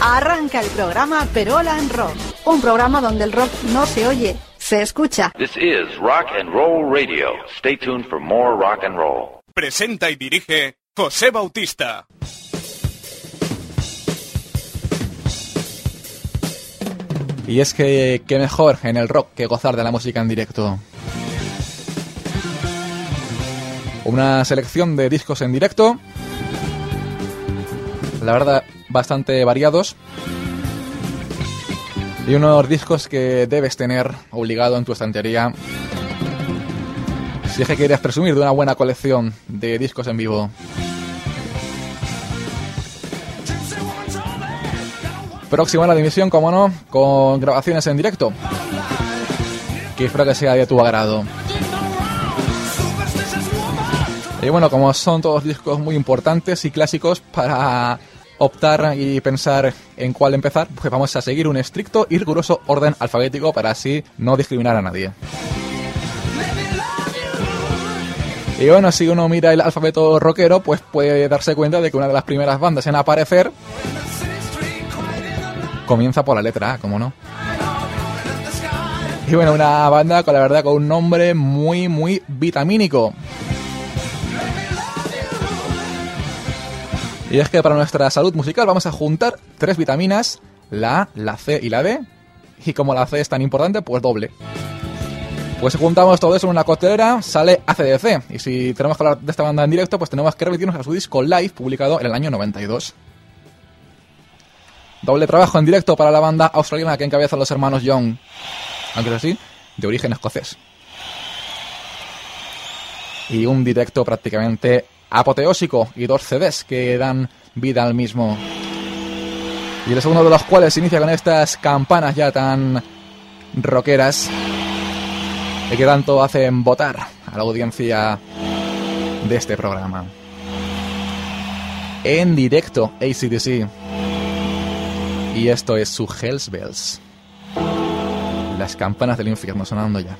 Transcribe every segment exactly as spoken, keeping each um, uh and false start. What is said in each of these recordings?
Arranca el programa Perola en Rock, un programa donde el rock no se oye, se escucha. This is Rock and Roll Radio. Stay tuned for more rock and roll. Presenta y dirige José Bautista. Y es que qué mejor en el rock que gozar de la música en directo. Una selección de discos en directo, la verdad, bastante variados. Y unos discos que debes tener obligado en tu estantería si es que quieres presumir de una buena colección de discos en vivo. Próxima a la dimisión, como no, con grabaciones en directo, que espero que sea de tu agrado. Y bueno, como son todos discos muy importantes y clásicos para optar y pensar en cuál empezar, pues vamos a seguir un estricto y riguroso orden alfabético para así no discriminar a nadie. Y bueno, si uno mira el alfabeto rockero, pues puede darse cuenta de que una de las primeras bandas en aparecer comienza por la letra A, ¿cómo no? Y bueno, una banda con la verdad con un nombre muy, muy vitamínico. Y es que para nuestra salud musical vamos a juntar tres vitaminas, la A, la C y la D. Y como la C es tan importante, pues doble. Pues si juntamos todo eso en una coctelera, sale A C D C. Y si tenemos que hablar de esta banda en directo, pues tenemos que remitirnos a su disco Live, publicado en el año noventa y dos. Doble trabajo en directo para la banda australiana que encabezan los hermanos Young, aunque es así, de origen escocés. Y un directo prácticamente apoteósico y dos C Ds que dan vida al mismo. Y el segundo de los cuales se inicia con estas campanas ya tan rockeras y que tanto hacen votar a la audiencia de este programa. En directo, A C D C. Y esto es su Hell's Bells. Las campanas del infierno sonando ya.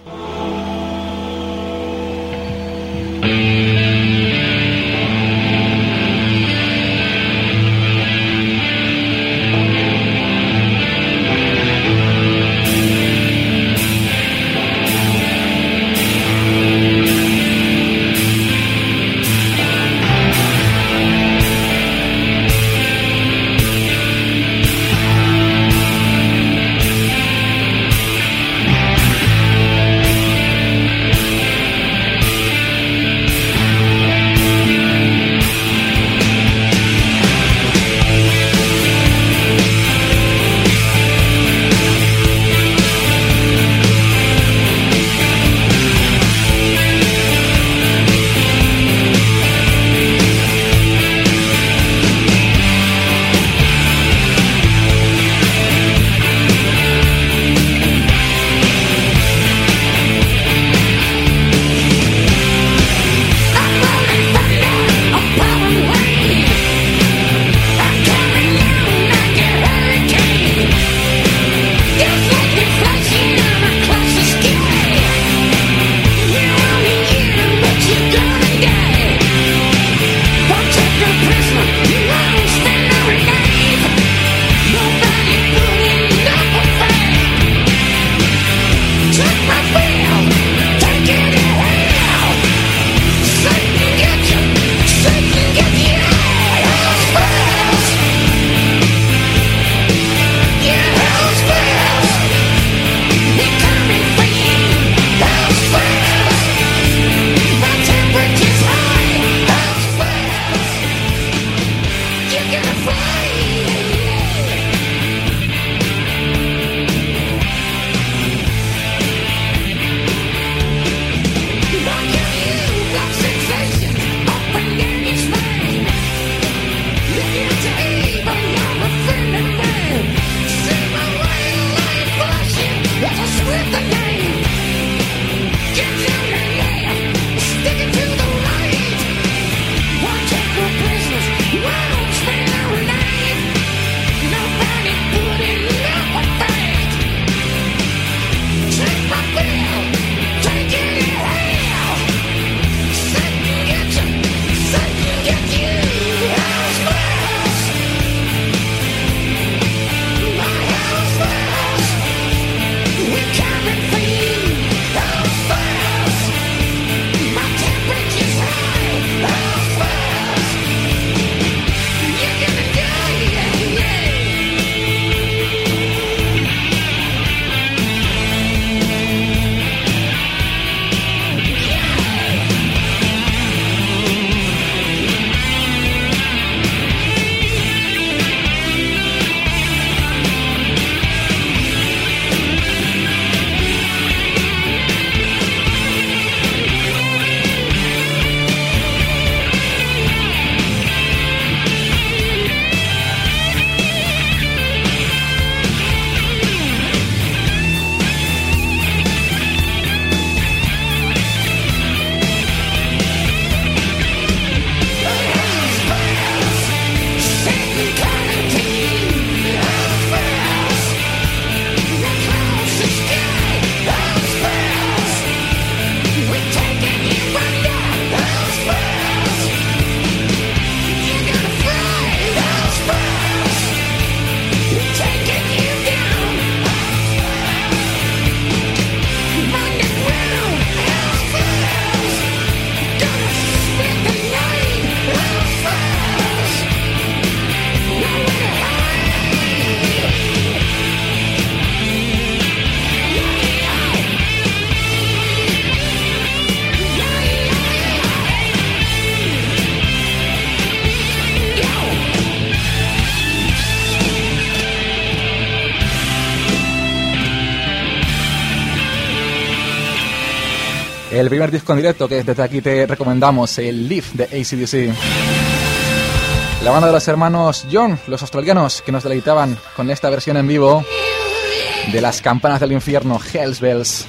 El primer disco en directo que desde aquí te recomendamos, el Live de A C D C. La banda de los hermanos John, los australianos, que nos deleitaban con esta versión en vivo de las campanas del infierno, Hell's Bells.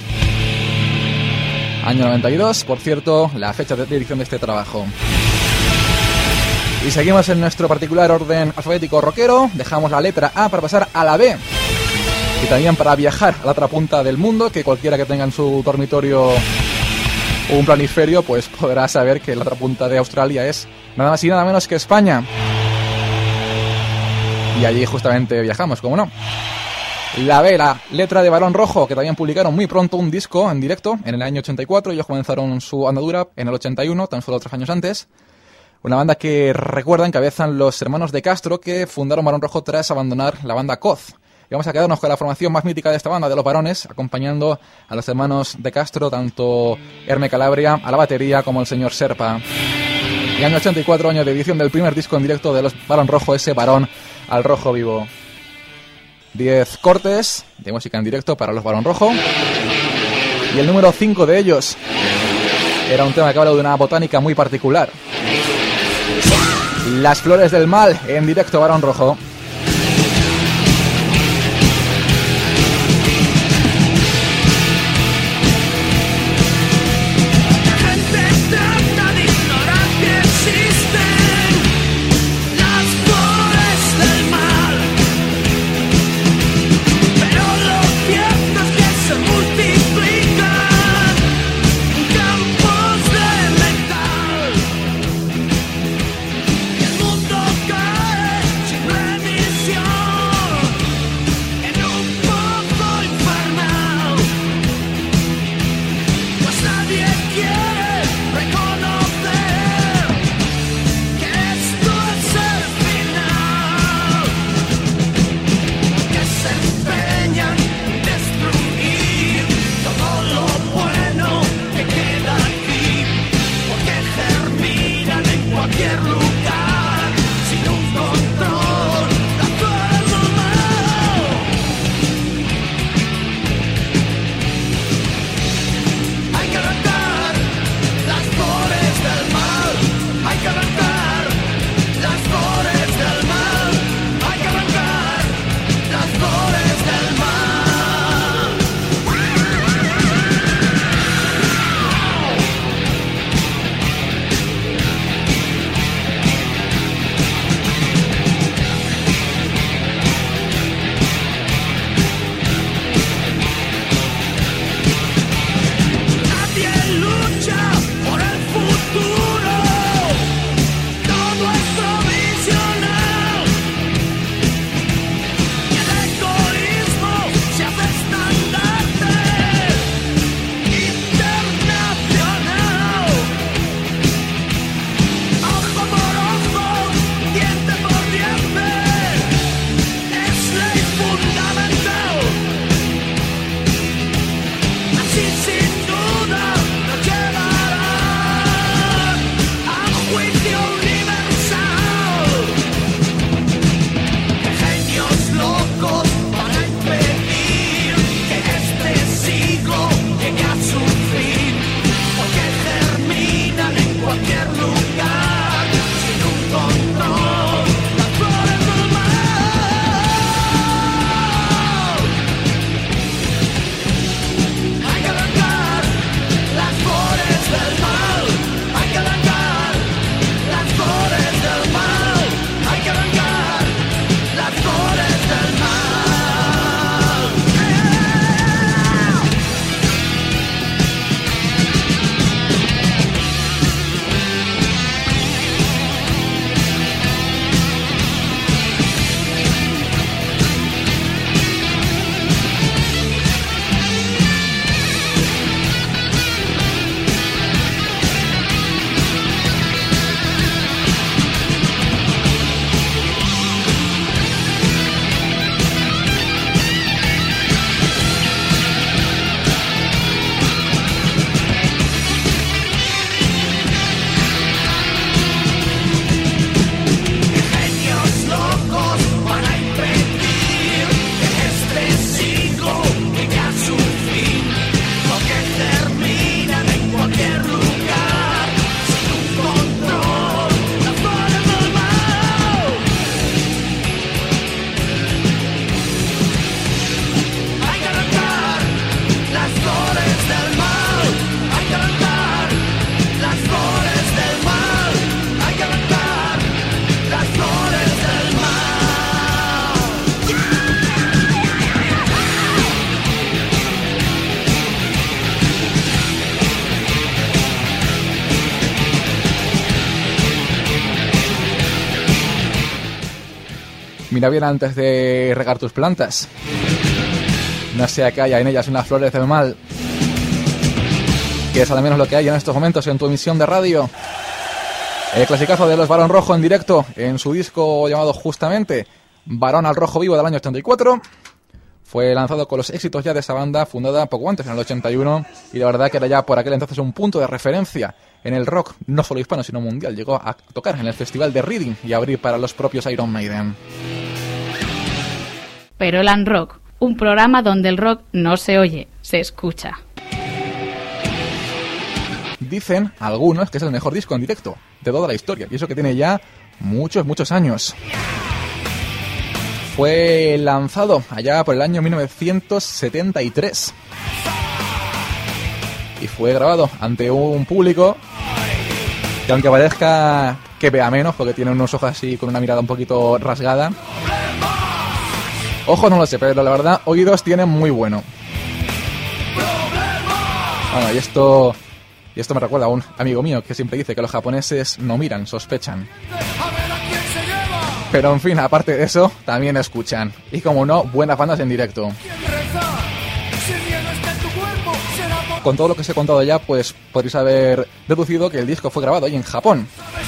Año noventa y dos, por cierto, la fecha de edición de este trabajo. Y seguimos en nuestro particular orden alfabético rockero. Dejamos la letra A para pasar a la B. Y también para viajar a la otra punta del mundo, que cualquiera que tenga en su dormitorio un planiferio, pues podrá saber que la otra punta de Australia es nada más y nada menos que España. Y allí justamente viajamos, ¿cómo no? La B, la letra de Barón Rojo, que también publicaron muy pronto un disco en directo en el año ochenta y cuatro. Ellos comenzaron su andadura en el ochenta y uno, tan solo tres años antes. Una banda que, recuerda, encabezan los hermanos de Castro, que fundaron Barón Rojo tras abandonar la banda Coz. Y vamos a quedarnos con la formación más mítica de esta banda, de los Barones, acompañando a los hermanos de Castro, tanto Herme Calabria a la batería como el señor Serpa. Y año ochenta y cuatro, año de edición del primer disco en directo de los Barón Rojo, ese Barón al rojo vivo. Diez cortes de música en directo para los Barón Rojo. Y el número cinco de ellos era un tema que habla de una botánica muy particular. Las flores del mal, en directo Barón Rojo. Let me Mira bien antes de regar tus plantas. No sea que haya en ellas unas flores del mal. Que es al menos lo que hay en estos momentos en tu emisión de radio. El clasicazo de los Barón Rojo en directo en su disco llamado justamente Barón al Rojo Vivo del año ochenta y cuatro. Fue lanzado con los éxitos ya de esa banda, fundada poco antes, en el ochenta y uno, y la verdad que era ya por aquel entonces un punto de referencia en el rock, no solo hispano, sino mundial. Llegó a tocar en el festival de Reading y a abrir para los propios Iron Maiden. Perolan Rock, un programa donde el rock no se oye, se escucha. Dicen algunos que es el mejor disco en directo de toda la historia, y eso que tiene ya muchos, muchos años. Fue lanzado allá por el año mil novecientos setenta y tres y fue grabado ante un público que, aunque parezca que vea menos porque tiene unos ojos así con una mirada un poquito rasgada, ojo no lo sé, pero la verdad oídos tienen muy bueno. Bueno, y esto y esto me recuerda a un amigo mío que siempre dice que los japoneses no miran, sospechan. Pero en fin, aparte de eso, también escuchan. Y como no, buenas bandas en directo. Con todo lo que os he contado ya, pues podréis haber deducido que el disco fue grabado ahí en Japón.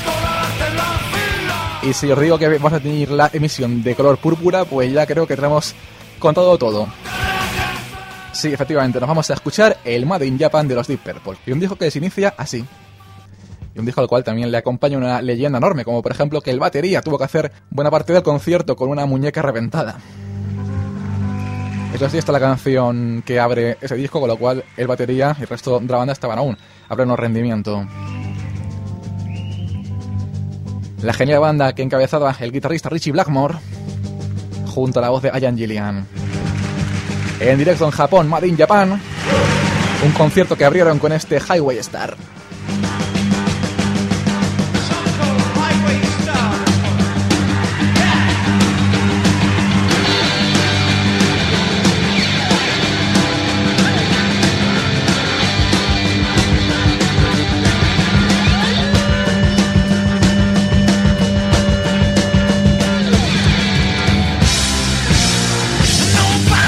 Y si os digo que vamos a tener la emisión de color púrpura, pues ya creo que tenemos contado todo. Sí, efectivamente, nos vamos a escuchar el Made in Japan de los Deep Purple. Y un disco que se inicia así. Y un disco al cual también le acompaña una leyenda enorme, como por ejemplo que el batería tuvo que hacer buena parte del concierto con una muñeca reventada. Eso sí, está la canción que abre ese disco, con lo cual el batería y el resto de la banda estaban aún a pleno rendimiento. La genial banda que encabezaba el guitarrista Richie Blackmore, junto a la voz de Ian Gillan. En directo en Japón, Made in Japan, un concierto que abrieron con este Highway Star.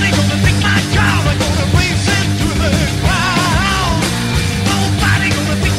Nobody gonna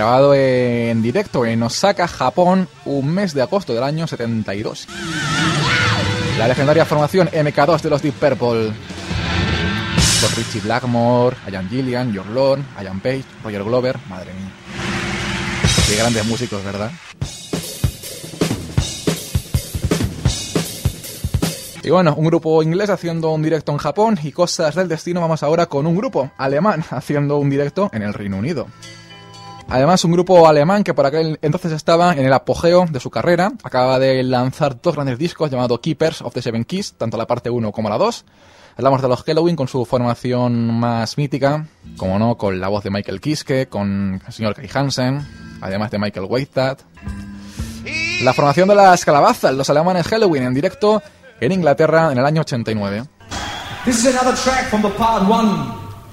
grabado en directo en Osaka, Japón, un mes de agosto del año setenta y dos. La legendaria formación eme ka dos de los Deep Purple, con Richie Blackmore, Ian Gillan, York Lord, Ian Page, Roger Glover. Madre mía, qué grandes músicos, ¿verdad? Y bueno, un grupo inglés haciendo un directo en Japón, y cosas del destino, vamos ahora con un grupo alemán haciendo un directo en el Reino Unido. Además, un grupo alemán que por aquel entonces estaba en el apogeo de su carrera, acaba de lanzar dos grandes discos llamados Keepers of the Seven Keys, tanto la parte uno como la dos. Hablamos de los Helloween con su formación más mítica, como no, con la voz de Michael Kiske, con el señor Kai Hansen, además de Michael Waithat. La formación de las calabazas, los alemanes Helloween, en directo en Inglaterra en el año ochenta y nueve. This is another track from the part one.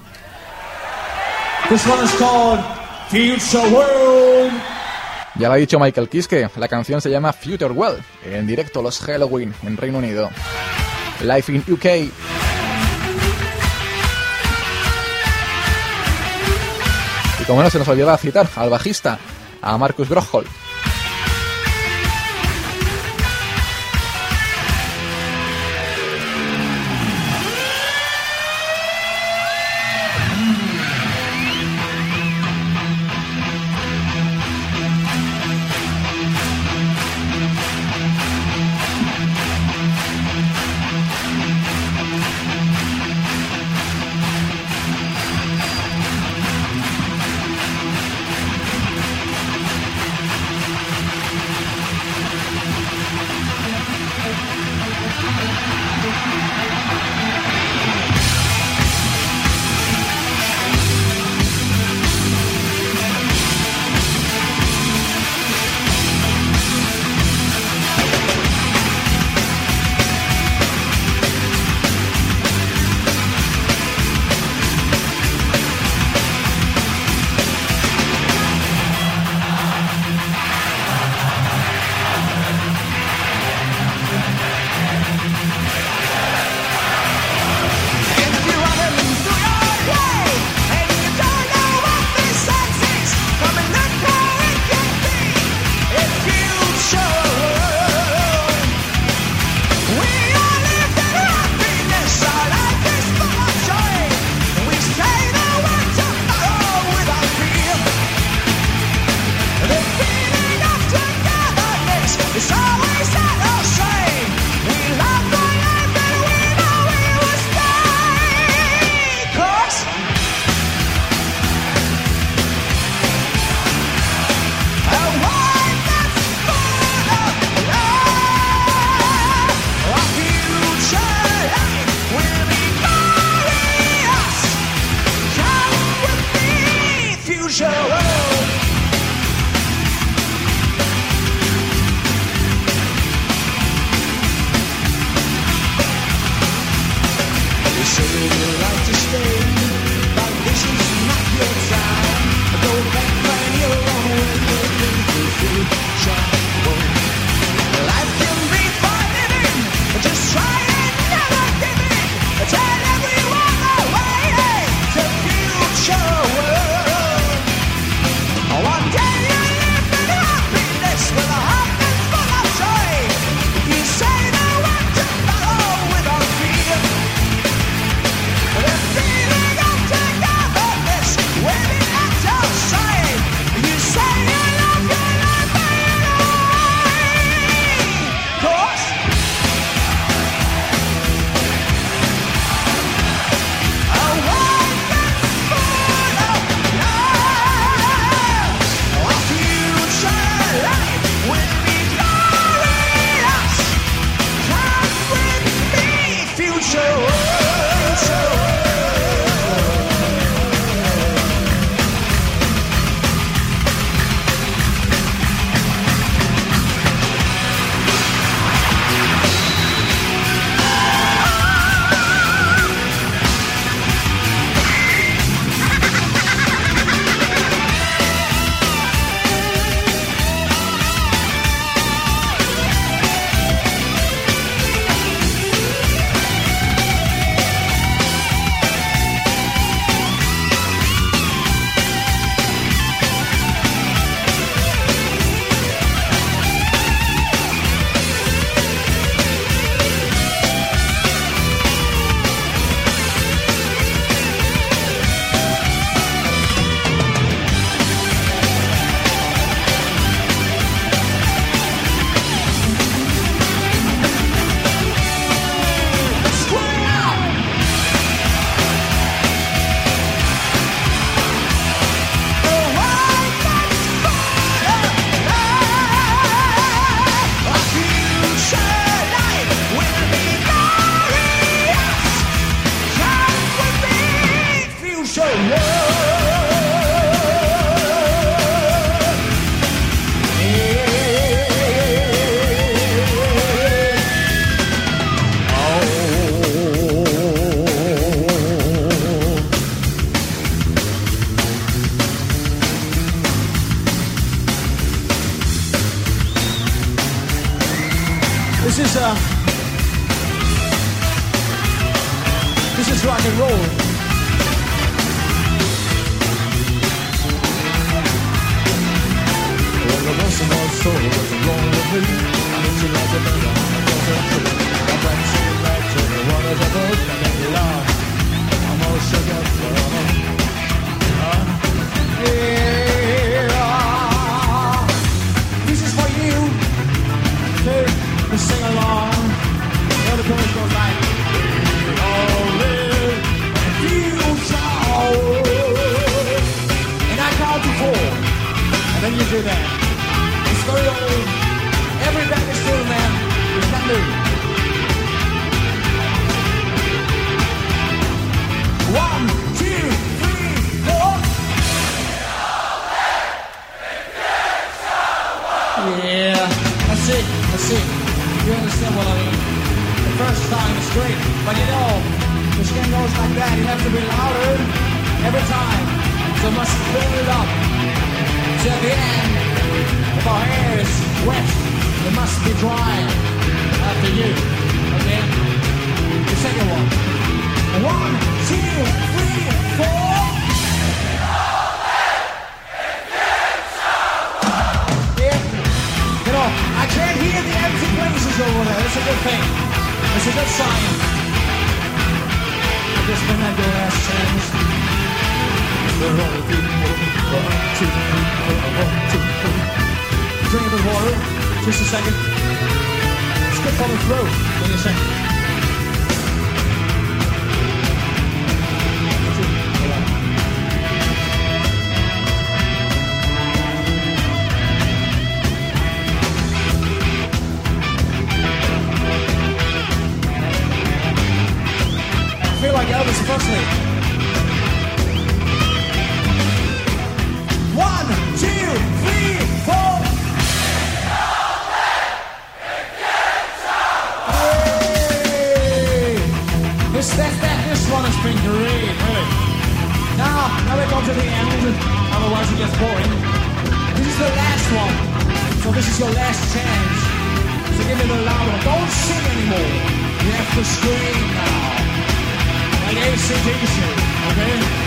This one is called Future World. Ya lo ha dicho Michael Kiske, la canción se llama Future World, en directo los Helloween en Reino Unido. Live in U K. Y como no se nos olvidaba citar al bajista, a Marcus Brockholm. is rock and roll. Well, the most of my soul was wrong with me. I need you like a man, I'm a true. I'm back to you back to the waters of earth. I make you laugh. I'm all shook up for huh? Yeah. This is for you. Okay, to sing along. The other chorus goes like, all live and feel shout. And I count to four. And then you do that. It's very old. Every band is still, man. You can do. One, two, three, four. Yeah, that's it, that's it. You understand what I mean? The first time is great, but you know, the skin goes like that. You have to be louder every time. So you must build it up. Till the end, if our hair is wet, it must be dry after you, okay? The second one. One, two, three, four. Yeah, you know, I can't hear the empty places over there. That's a good thing. It's a good sign. I just been at your last chance. We're all people. One, two, three, four, one, two, three. Drink a bit of water. Just a second. Skip on the throat. Give me a second. I feel like Elvis Presley. One, two, three, four. Hey! This, that, that, this one has been great, really. Now, now we come to the end, otherwise it gets boring. This is the last one, so this is your last chance. So give it a louder. Don't sing anymore. You have to scream now. Like A C D C, okay?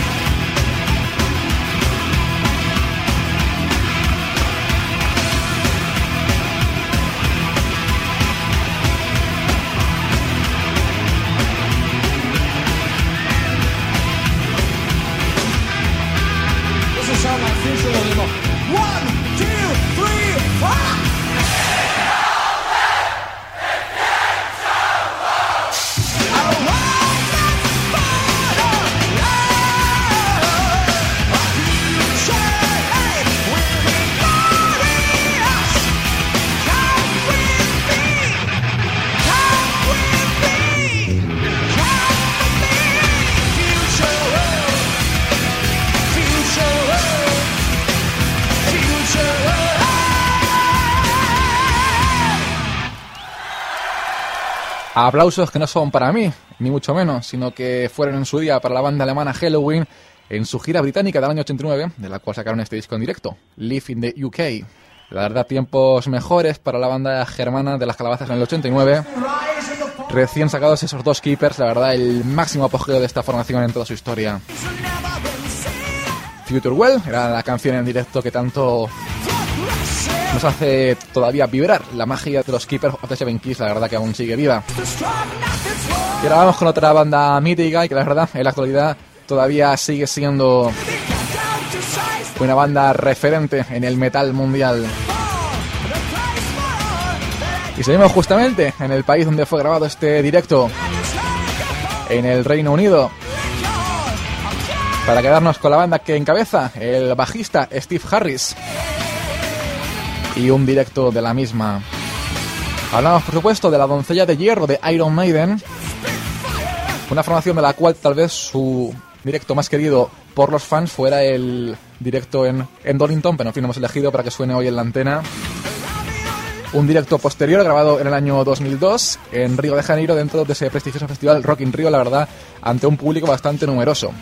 Sound like future anymore. One, two, three, four. Aplausos que no son para mí, ni mucho menos, sino que fueron en su día para la banda alemana Helloween en su gira británica del año ochenta y nueve, de la cual sacaron este disco en directo, Live in the U K. La verdad, tiempos mejores para la banda germana de las calabazas en el ochenta y nueve. Recién sacados esos dos keepers, la verdad, el máximo apogeo de esta formación en toda su historia. Future Well era la canción en directo que tanto nos hace todavía vibrar. La magia de los Keepers of the Seven Keys, la verdad que aún sigue viva. Y ahora vamos con otra banda mítica y que la verdad en la actualidad todavía sigue siendo una banda referente en el metal mundial. Y seguimos justamente en el país donde fue grabado este directo, en el Reino Unido, para quedarnos con la banda que encabeza el bajista Steve Harris y un directo de la misma. Hablamos, por supuesto, de la doncella de hierro de Iron Maiden, una formación de la cual tal vez su directo más querido por los fans fuera el directo en, en Donington, pero en fin, hemos elegido para que suene hoy en la antena. Un directo posterior grabado en el año dos mil dos en Río de Janeiro, dentro de ese prestigioso festival Rock in Rio, la verdad, ante un público bastante numeroso.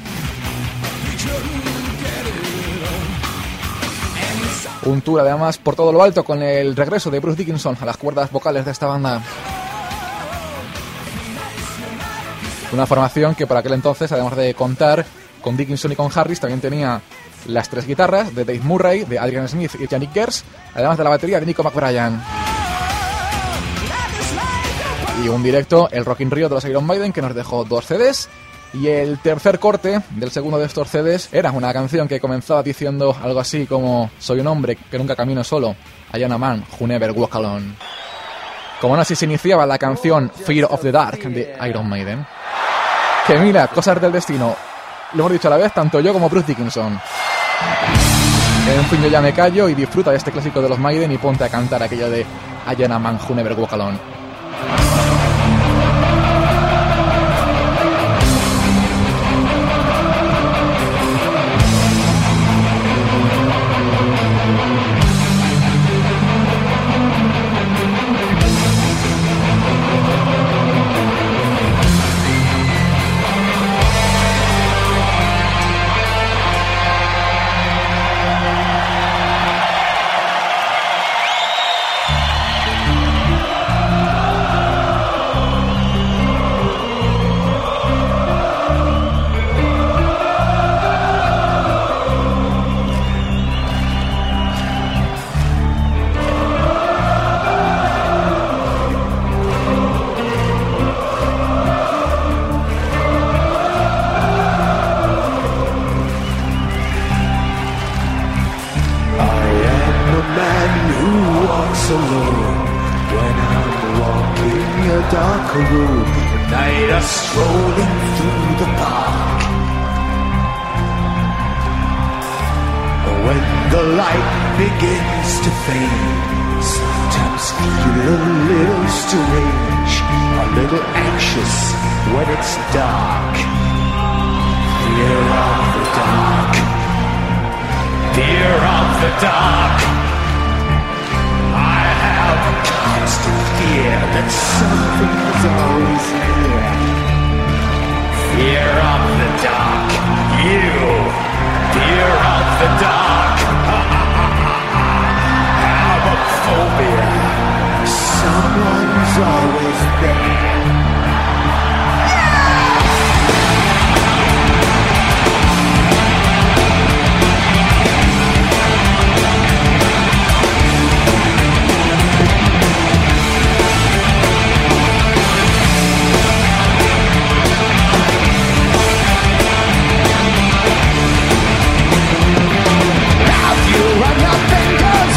Un tour además por todo lo alto con el regreso de Bruce Dickinson a las cuerdas vocales de esta banda. Una formación que por aquel entonces, además de contar con Dickinson y con Harris, también tenía las tres guitarras de Dave Murray, de Adrian Smith y Yannick Gers, además de la batería de Nico McBrien. Y un directo, el Rock in Rio de los Iron Maiden, que nos dejó dos C Ds. Y el tercer corte del segundo de estos C Ds era una canción que comenzaba diciendo algo así como: soy un hombre que nunca camino solo, I am a man who never walk alone. Como no, así se iniciaba la canción Fear of the Dark de Iron Maiden. Que mira, cosas del destino, lo hemos dicho a la vez tanto yo como Bruce Dickinson. En fin, yo ya me callo y disfruta de este clásico de los Maiden y ponte a cantar aquello de I am a man who never walk alone.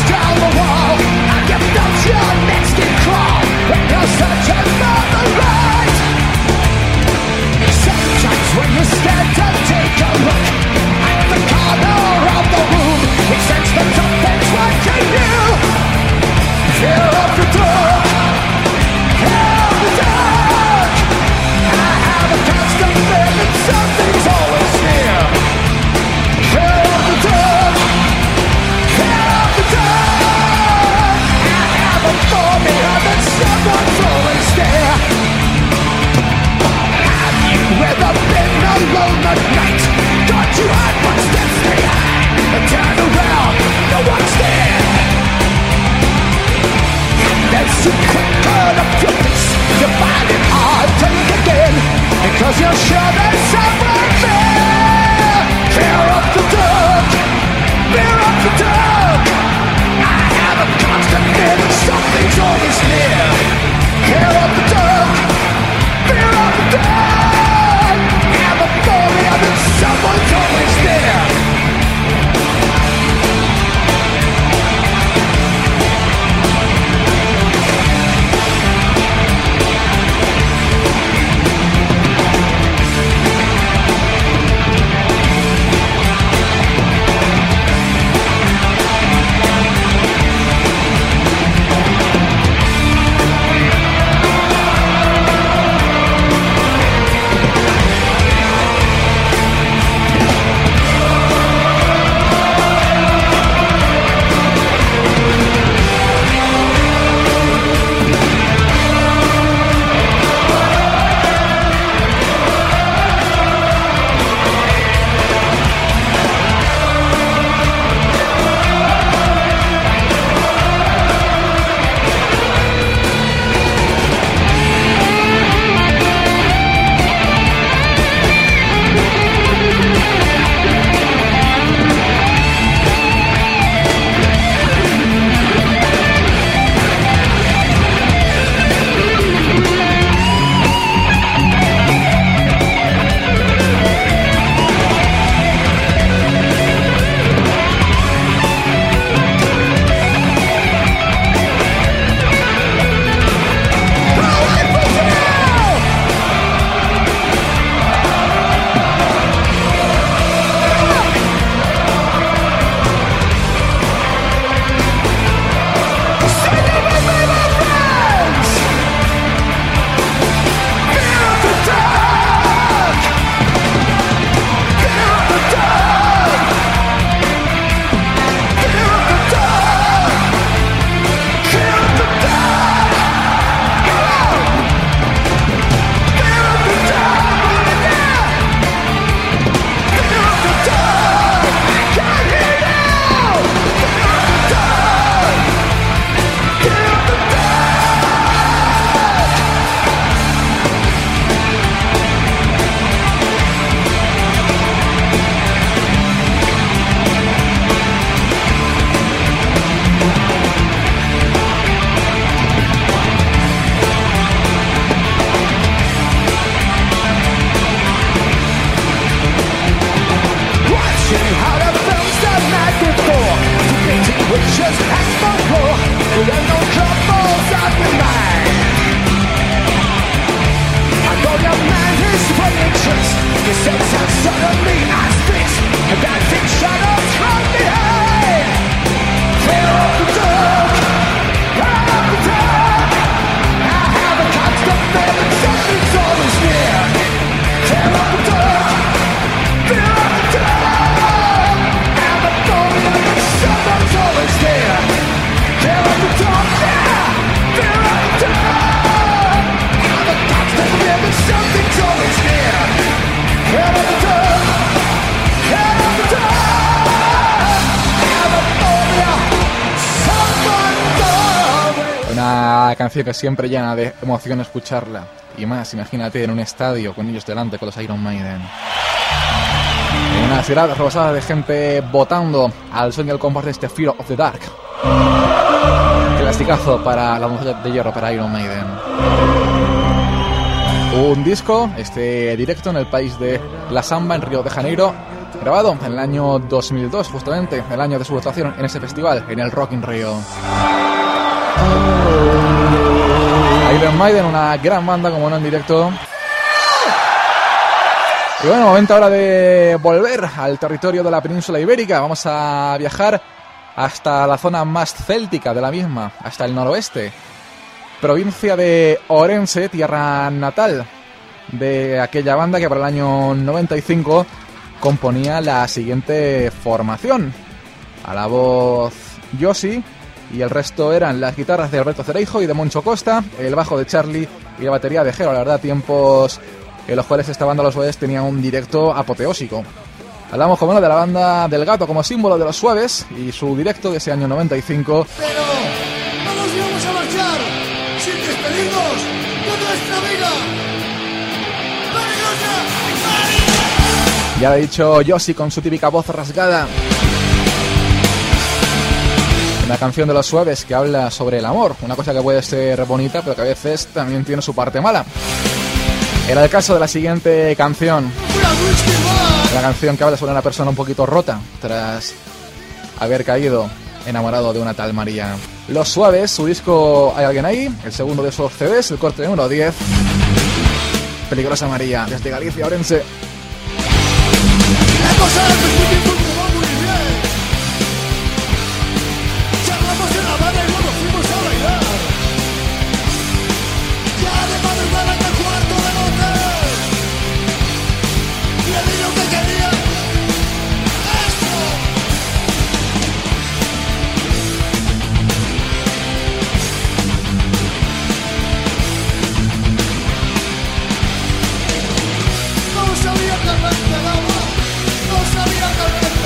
Your Mexican crawl, when you're searching for the road. There's no troubles I've been made. I know your man is playing tricks. He says that suddenly I speak, and that big shadows from behind. Fear of the dark, fear of the dark. I have a constant feeling something's always near. Fear of the dark, fear of the dark. I'm a phobia that someone's always there. Fear of the dark, yeah, fear of the dark. I'm a constant feeling something's always near. Fear of the dark, fear of the dark. I'm a phobia, someone's always. Una canción que siempre llena de emoción escucharla. Y más, imagínate, en un estadio con ellos delante, con los Iron Maiden. En una ciudad rebosada de gente votando al son y al compás de este Fear of the Dark. Clasicazo para la mujer de hierro, para Iron Maiden. Un disco, este directo en el país de la samba, en Río de Janeiro, grabado en el año dos mil dos, justamente, el año de su votación en ese festival, en el Rock in Rio. Iron Maiden, una gran banda, como no, en directo. Y bueno, momento ahora de volver al territorio de la península ibérica. Vamos a viajar hasta la zona más céltica de la misma, hasta el noroeste. Provincia de Orense, tierra natal de aquella banda que para el año noventa y cinco componía la siguiente formación. A la voz Josi, y el resto eran las guitarras de Alberto Cereijo y de Moncho Costa, el bajo de Charlie y la batería de Jero. La verdad, tiempos en los cuales esta banda Los Suaves tenía un directo apoteósico. Hablamos, como no, de la banda del Gato como símbolo de Los Suaves y su directo de ese año noventa y cinco. Pero no nos íbamos a marchar sin despedirnos de nuestra vida. ¡Peligrosa! Ya ha dicho Josi con su típica voz rasgada. Una canción de Los Suaves que habla sobre el amor, una cosa que puede ser bonita, pero que a veces también tiene su parte mala. Era el caso de la siguiente canción. Una canción que habla sobre una persona un poquito rota tras haber caído enamorado de una tal María. Los Suaves, su disco Hay alguien ahí, el segundo de esos C Ds, el corte número diez. Peligrosa María, desde Galicia, Orense. La cosa es muy tiempo que va muy bien. Charlamos en La Habana y luego fuimos a bailar. Ya de madrugada en el cuarto del hotel. Le di lo que quería. ¡Eso! No sabía que me pegaba. No sabía que me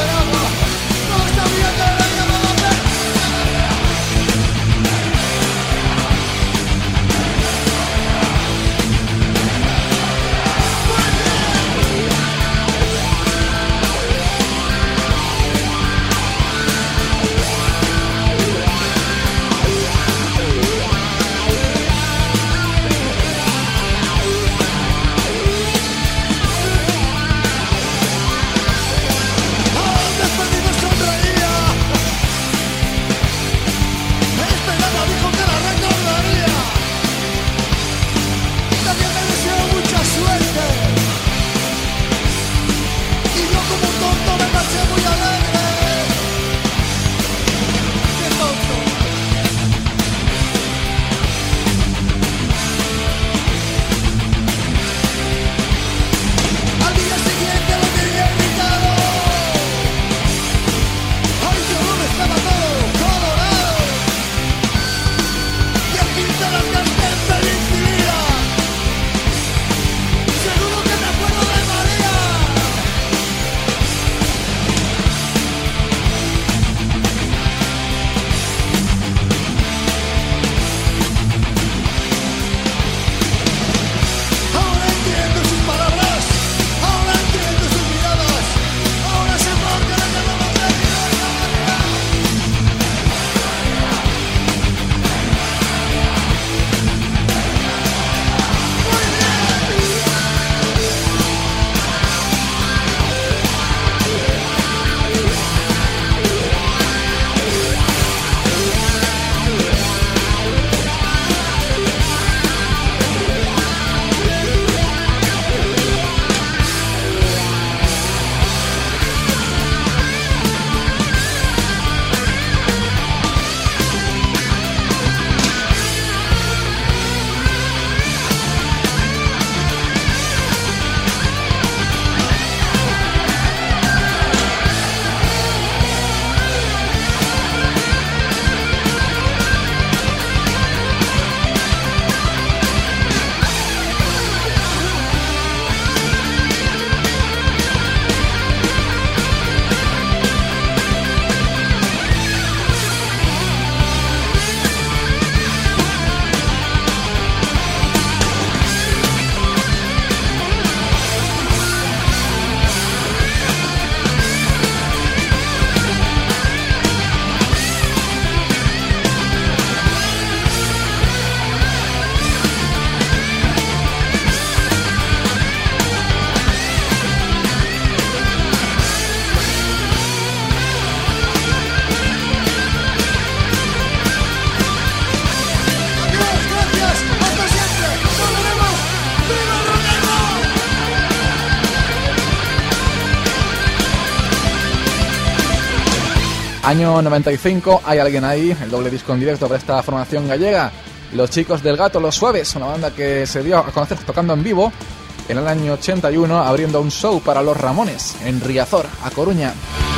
Año noventa y cinco, Hay alguien ahí, el doble disco en directo para esta formación gallega. Los Chicos del Gato, Los Suaves, una banda que se dio a conocer tocando en vivo en el año ochenta y uno, abriendo un show para Los Ramones en Riazor, A Coruña.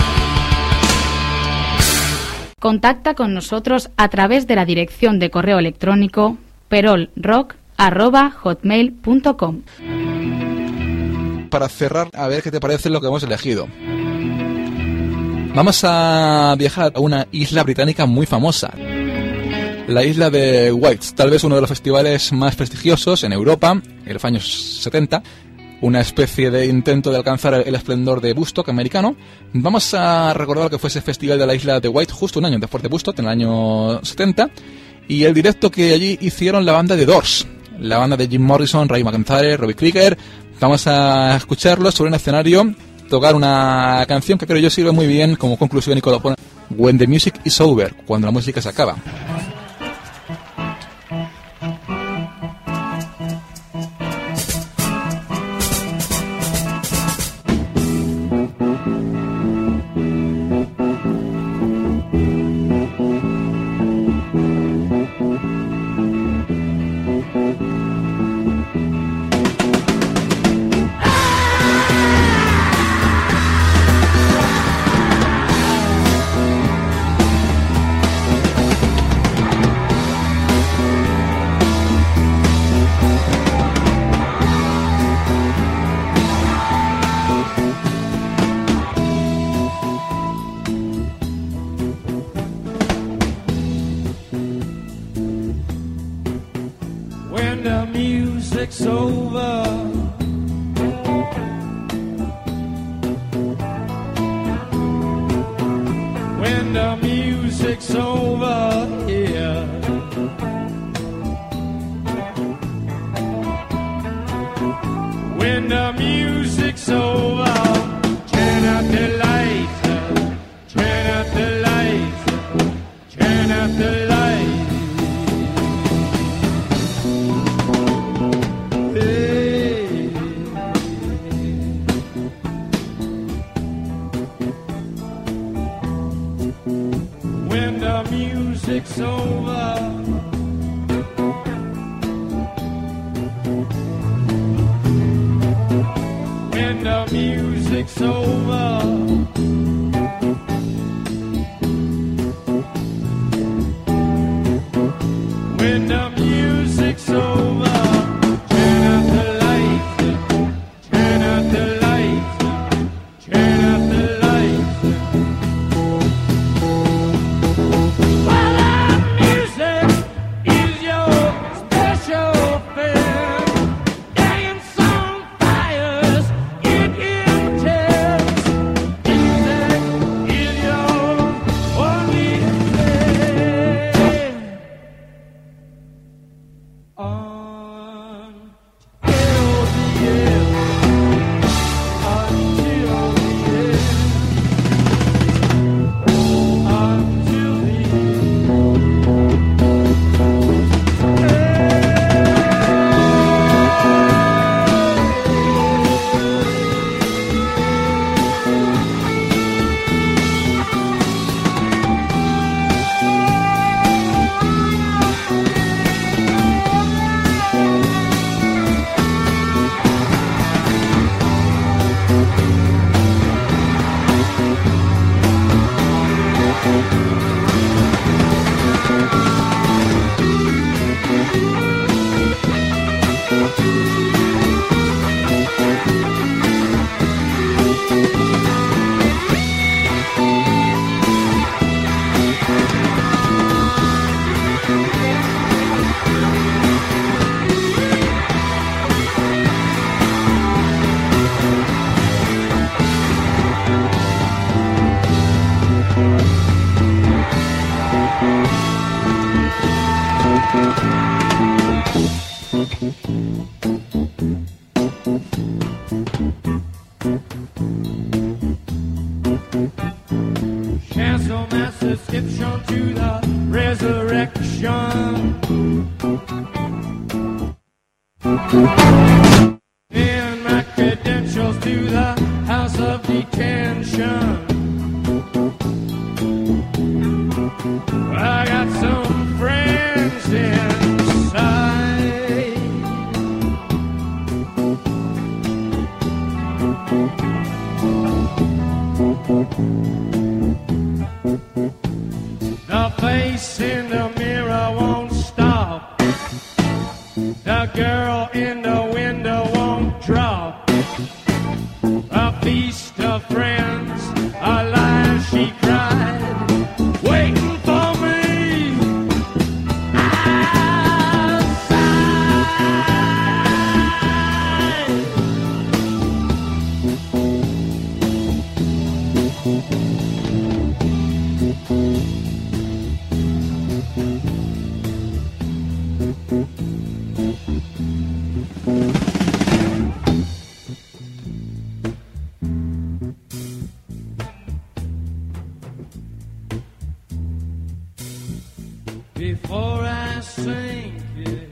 Contacta con nosotros a través de la dirección de correo electrónico perolrock arroba hotmail punto com. Para cerrar, a ver qué te parece lo que hemos elegido. Vamos a viajar a una isla británica muy famosa, la isla de Whites, tal vez uno de los festivales más prestigiosos en Europa en los años setenta, una especie de intento de alcanzar el esplendor de Woodstock americano. Vamos a recordar que fue ese festival de la isla de White justo un año después de Woodstock, en el año setenta, y el directo que allí hicieron la banda de Doors, la banda de Jim Morrison, Ray McIntyre, Robbie Krieger. Vamos a escucharlos sobre un escenario tocar una canción que creo yo sirve muy bien como conclusión y colofón: When the Music is Over, cuando la música se acaba. Oh. The face in the mirror won't stop. The girl in the window won't drop. A feast of friends, alive she cried, waiting for me before I sink it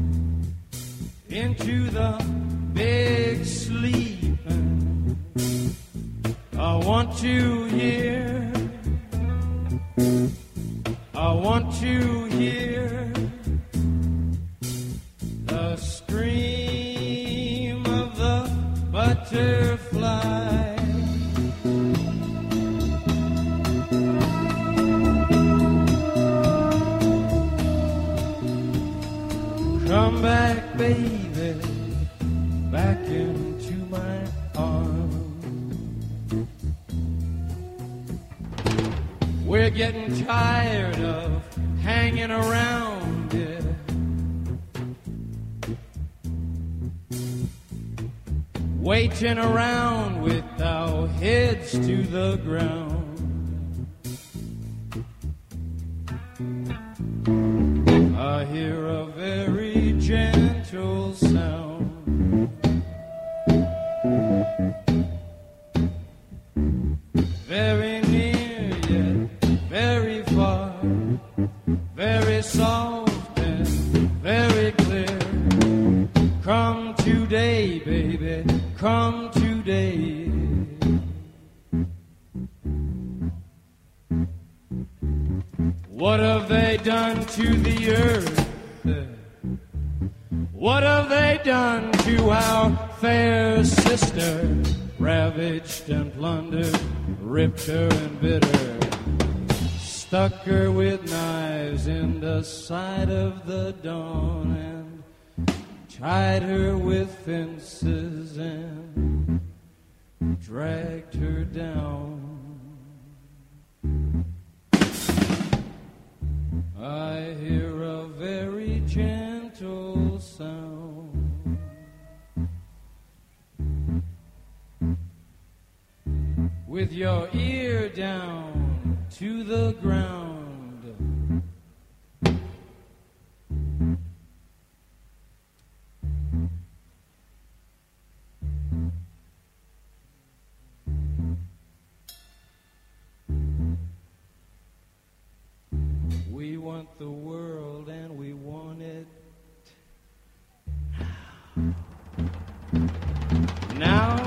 into the big sleep. I want to hear, I want to hear the scream of the butterfly. Come back, baby, back into my arms. We're getting tired of hanging around it. Waiting around with our heads to the ground. I hear a very gentle sound. Very near yet very far. Very soft and very clear. Come today, baby, come today. What have they done to the earth? What have they done to our fair sister? Ravaged and plundered, ripped her and bit her, stuck her with knives in the side of the dawn, and tied her with fences and dragged her down. I hear a very gentle sound. With your ear down to the ground. We want the world and we want it now.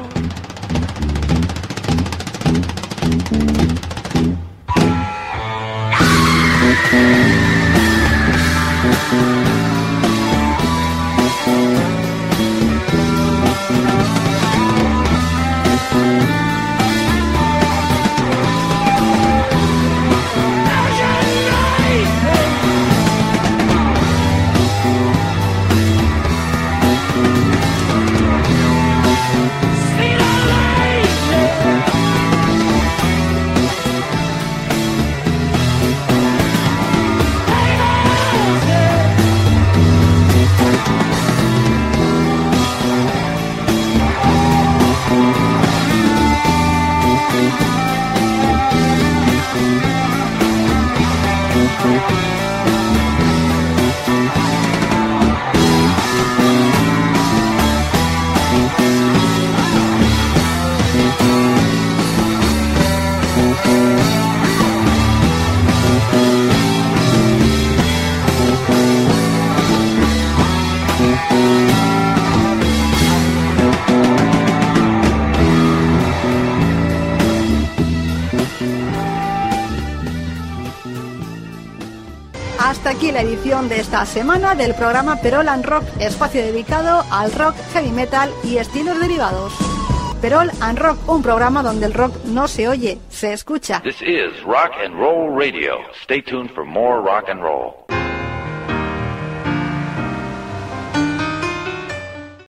Hasta aquí la edición de esta semana del programa Perol and Rock, espacio dedicado al rock, heavy metal y estilos derivados. Perol and Rock, un programa donde el rock no se oye, se escucha. This is Rock and Roll Radio. Stay tuned for more rock and roll.